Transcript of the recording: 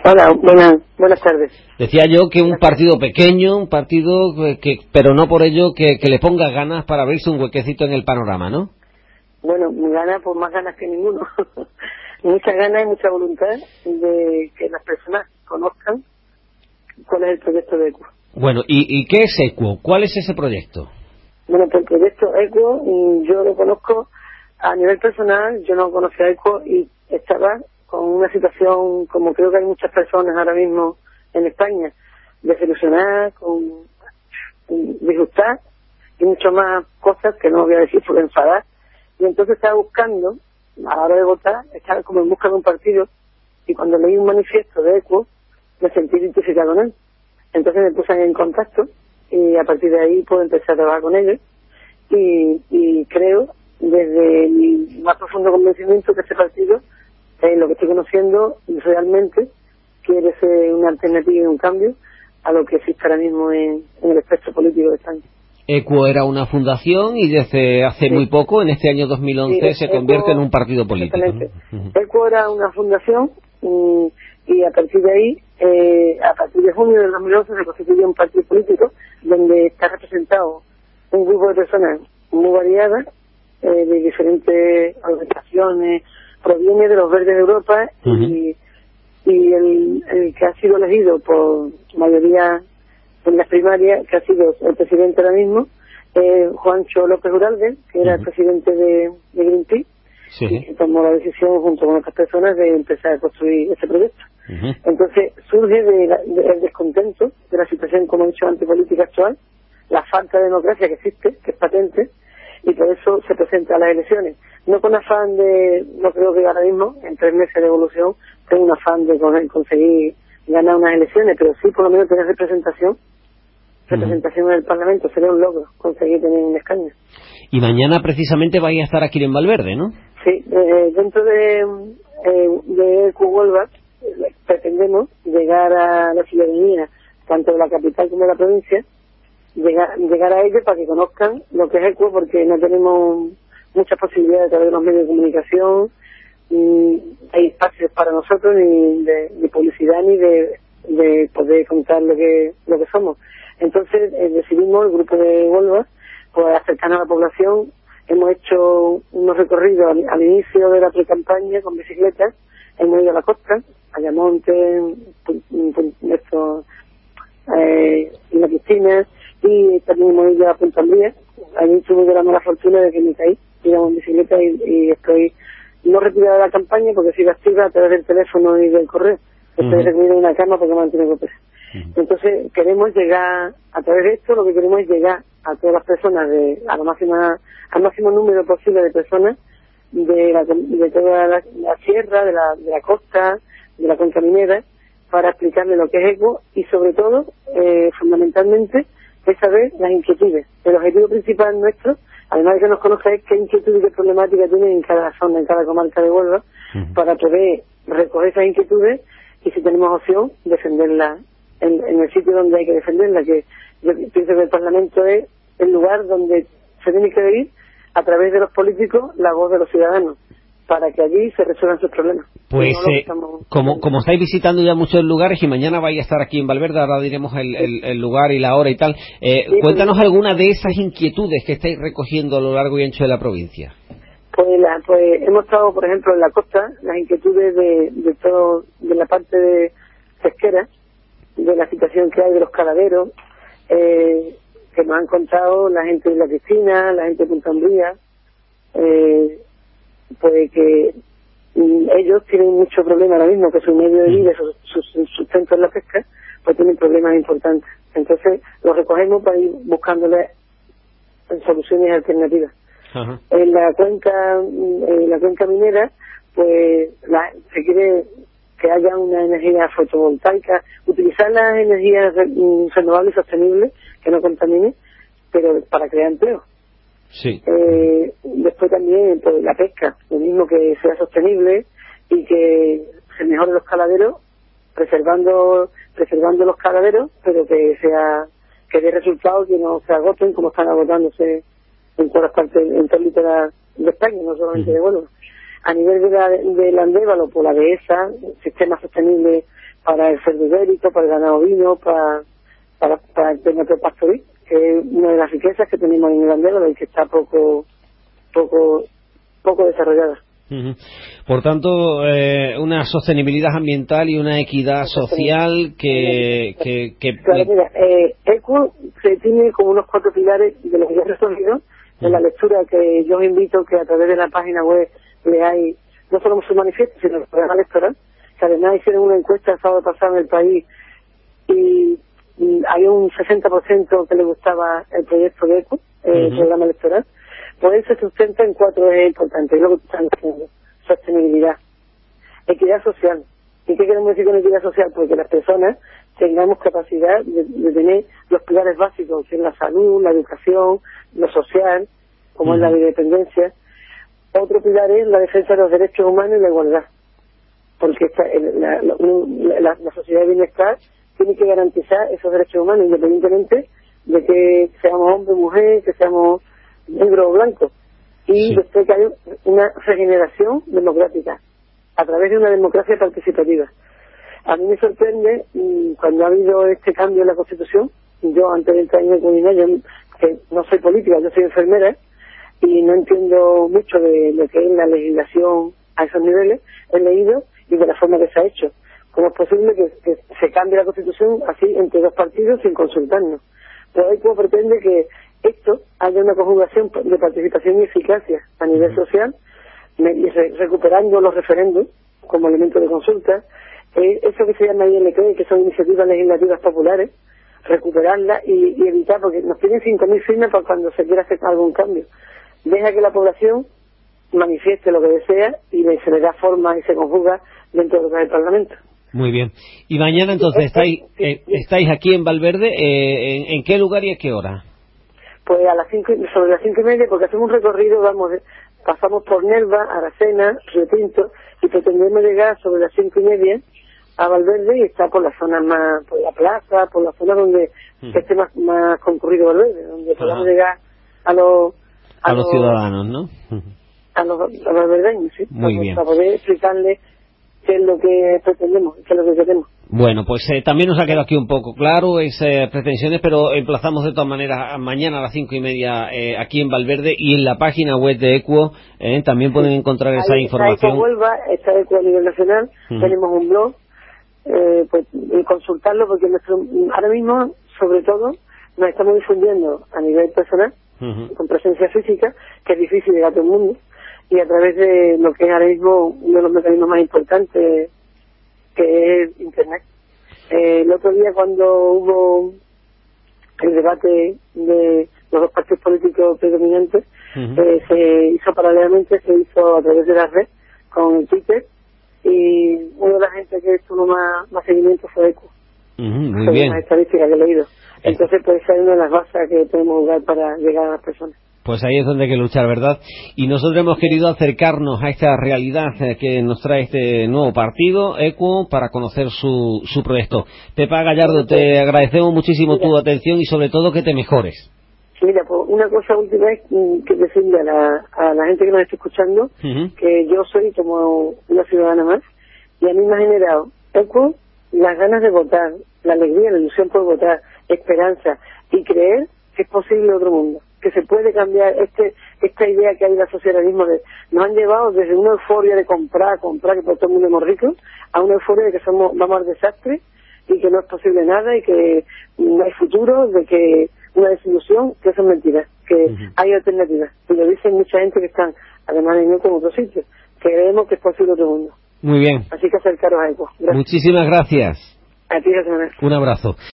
Hola, buenas tardes. Decía yo que un partido pequeño, un partido que pero no por ello que le ponga ganas para abrirse un huequecito en el panorama, ¿no? Bueno, ganas, pues más ganas que ninguno. Muchas ganas y mucha voluntad de que las personas conozcan cuál es el proyecto de ECUO. Bueno, ¿y qué es ECUO? ¿Cuál es ese proyecto? Bueno, pues el proyecto ECUO yo lo conozco a nivel personal. Yo no conocía ECUO y estaba con una situación, como creo que hay muchas personas ahora mismo en España, desilusionadas, disgustar y mucho más cosas que no voy a decir por enfadar. Y entonces estaba buscando, a la hora de votar, estaba como en busca de un partido, y cuando leí un manifiesto de ECUO me sentí identificado con él. Entonces me puse en contacto y a partir de ahí puedo empezar a trabajar con ellos y creo desde mi más profundo convencimiento que este partido, lo que estoy conociendo, realmente quiere ser una alternativa y un cambio a lo que existe ahora mismo en el espectro político de España. ECUO era una fundación y desde hace muy poco, en este año 2011, se convierte en un partido político, exactamente, ¿no? ECUO era una fundación y a partir de ahí, a partir de junio del 2011 se constituye un partido político donde está representado un grupo de personas muy variadas, de diferentes organizaciones, proviene de los Verdes de Europa y el que ha sido elegido por mayoría en las primarias, que ha sido el presidente ahora mismo, Juancho López Uralde, que era el presidente de Greenpeace, y que tomó la decisión junto con otras personas de empezar a construir este proyecto. Entonces surge del descontento de la situación, como he dicho antes, política actual, la falta de democracia que existe, que es patente, y por eso se presenta a las elecciones. No con afán no creo que ahora mismo, en 3 meses de evolución, tengo un afán de conseguir ganar unas elecciones, pero sí por lo menos tener representación en el Parlamento. Sería un logro conseguir tener un escaño. Y mañana precisamente vais a estar aquí en Valverde, ¿no? Sí, dentro de ECUO Huelva pretendemos llegar a la ciudadanía, tanto de la capital como de la provincia, llegar a ellos para que conozcan lo que es ECUO, porque no tenemos muchas posibilidades a través de los medios de comunicación, hay espacios para nosotros ni de publicidad ni de poder contar lo que somos. Entonces decidimos, el grupo de Huelva, pues acercarnos a la población. Hemos hecho unos recorridos al inicio de la pre-campaña con bicicletas, hemos ido a la costa, a Ayamonte, en la piscina, y también hemos ido a Punta Andría. Allí tuve la mala fortuna de que me caí, íbamos en bicicleta y estoy no retirada de la campaña porque sigo activa a través del teléfono y del correo. Estoy recluida en una cama porque mantengo peso. Entonces queremos llegar, a través de esto, lo que queremos es llegar a todas las personas, al máximo número posible de personas de toda la sierra, de la costa, de la cuenca minera, para explicarle lo que es ECUO y sobre todo, fundamentalmente, es saber las inquietudes. El objetivo principal nuestro, además de que nos conozca, es qué inquietudes y qué problemáticas tienen en cada zona, en cada comarca de Huelva, para poder recoger esas inquietudes y, si tenemos opción, defenderlas en el sitio donde hay que defenderlas, que yo pienso que el Parlamento es el lugar donde se tiene que oír a través de los políticos la voz de los ciudadanos, para que allí se resuelvan sus problemas. Pues como estáis visitando ya muchos lugares y mañana vais a estar aquí en Valverde, ahora diremos el lugar y la hora y tal, cuéntanos alguna de esas inquietudes que estáis recogiendo a lo largo y ancho de la provincia. Pues hemos estado, por ejemplo, en la costa, las inquietudes de la parte de pesquera, de la situación que hay de los caladeros, que nos han contado la gente de la Cristina, la gente de Punta Andría, pues que ellos tienen mucho problema ahora mismo, que su medio de vida, su sustento en la pesca, pues tienen problemas importantes. Entonces los recogemos para ir buscándoles soluciones alternativas. En la cuenca minera, pues se quiere que haya una energía fotovoltaica, utilizar las energías renovables y sostenibles, que no contaminen, pero para crear empleo. Sí. Después también pues, la pesca, lo mismo, que sea sostenible y que se mejoren los caladeros, preservando los caladeros, pero que dé resultados, que no se agoten como están agotándose en todas partes, en todo el litoral de España, no solamente de Huelva. A nivel de la Andévalo, por la dehesa, sistema sostenible para el cerdo ibérico, para el ganado ovino, para el tema de pastoril, que es una de las riquezas que tenemos en Mirandela, y que está poco desarrollada. Por tanto, una sostenibilidad ambiental y una equidad social que Claro, mira, ECO se tiene como unos 4 pilares de los que ya he resolvido en la lectura, que yo os invito que a través de la página web leáis no solo su manifiesto, sino el programa electoral, que además hicieron una encuesta el sábado pasado en el país y hay un 60% que le gustaba el proyecto de ECO, el programa electoral. Pues él se sustenta en 4 ejes importantes, es lo que están diciendo: sostenibilidad, equidad social. ¿Y qué queremos decir con equidad social? Pues que las personas tengamos capacidad de tener los pilares básicos, que es la salud, la educación, lo social, como es la independencia. Otro pilar es la defensa de los derechos humanos y la igualdad, porque la sociedad de bienestar tiene que garantizar esos derechos humanos, independientemente de que seamos hombre o mujer, que seamos negro o blanco. Y después que hay una regeneración democrática a través de una democracia participativa. A mí me sorprende cuando ha habido este cambio en la Constitución. Yo, antes de 30 años de comunidad, yo que no soy política, yo soy enfermera y no entiendo mucho de lo que es la legislación a esos niveles. He leído y de la forma que se ha hecho. ¿Cómo es posible que se cambie la Constitución así entre 2 partidos sin consultarnos? Pero ECO pretende que esto haya una conjugación de participación y eficacia a nivel social, y recuperando los referendos como elemento de consulta, eso que se llama ILP, que son iniciativas legislativas populares, recuperarlas y evitar, porque nos piden 5.000 firmas para cuando se quiera hacer algún cambio. Deja que la población manifieste lo que desea y se le da forma y se conjuga dentro de lo que es el Parlamento. Muy bien. Y mañana entonces estáis aquí en Valverde, ¿en qué lugar y a qué hora? Pues sobre las 5:30, porque hacemos un recorrido, pasamos por Nerva, Aracena, Río Tinto, y pretendemos llegar sobre las 5:30 a Valverde y estar por las zonas más, por la plaza, por la zona donde esté más concurrido Valverde, donde podamos llegar a los ciudadanos, ¿no? A los valverdeños, sí. Muy bien. Para poder explicarles qué es lo que pretendemos, qué es lo que queremos. Bueno, pues también nos ha quedado aquí un poco claro esas pretensiones, pero emplazamos de todas maneras mañana a las 5:30 aquí en Valverde, y en la página web de ECO también pueden encontrar esa información. Está ECO Huelva, está ECO a nivel nacional, tenemos un blog, pues consultarlo, porque ahora mismo, sobre todo, nos estamos difundiendo a nivel personal, con presencia física, que es difícil llegar a todo el mundo, y a través de lo que es ahora mismo uno de los mecanismos más importantes, que es Internet. El otro día, cuando hubo el debate de los 2 partidos políticos predominantes, se hizo paralelamente, se hizo a través de la red con el Twitter, y una de las gente que tuvo más seguimiento fue ECO. Muy bien. Las estadísticas que he leído. Entonces, pues esa es una de las bases que podemos jugar para llegar a las personas. Pues ahí es donde hay que luchar, ¿verdad? Y nosotros hemos querido acercarnos a esta realidad que nos trae este nuevo partido, ECO, para conocer su proyecto. Pepa Gallardo, te agradecemos muchísimo tu atención y sobre todo que te mejores. Mira, pues una cosa última es que decirle a la gente que nos está escuchando que yo soy como una ciudadana más, y a mí me ha generado ECO las ganas de votar, la alegría, la ilusión por votar, esperanza y creer que es posible otro mundo, que se puede cambiar esta idea que hay del socialismo. Nos han llevado desde una euforia de comprar, que por todo el mundo somos ricos, a una euforia de que vamos al desastre y que no es posible nada y que no hay futuro, de que una desilusión, que eso es mentira, que hay alternativas. Y lo dicen mucha gente que están, además de mí, como otros sitios, que creemos que es posible otro mundo. Muy bien. Así que acercaros a ECO. Muchísimas gracias. A ti, José Manuel. Un abrazo.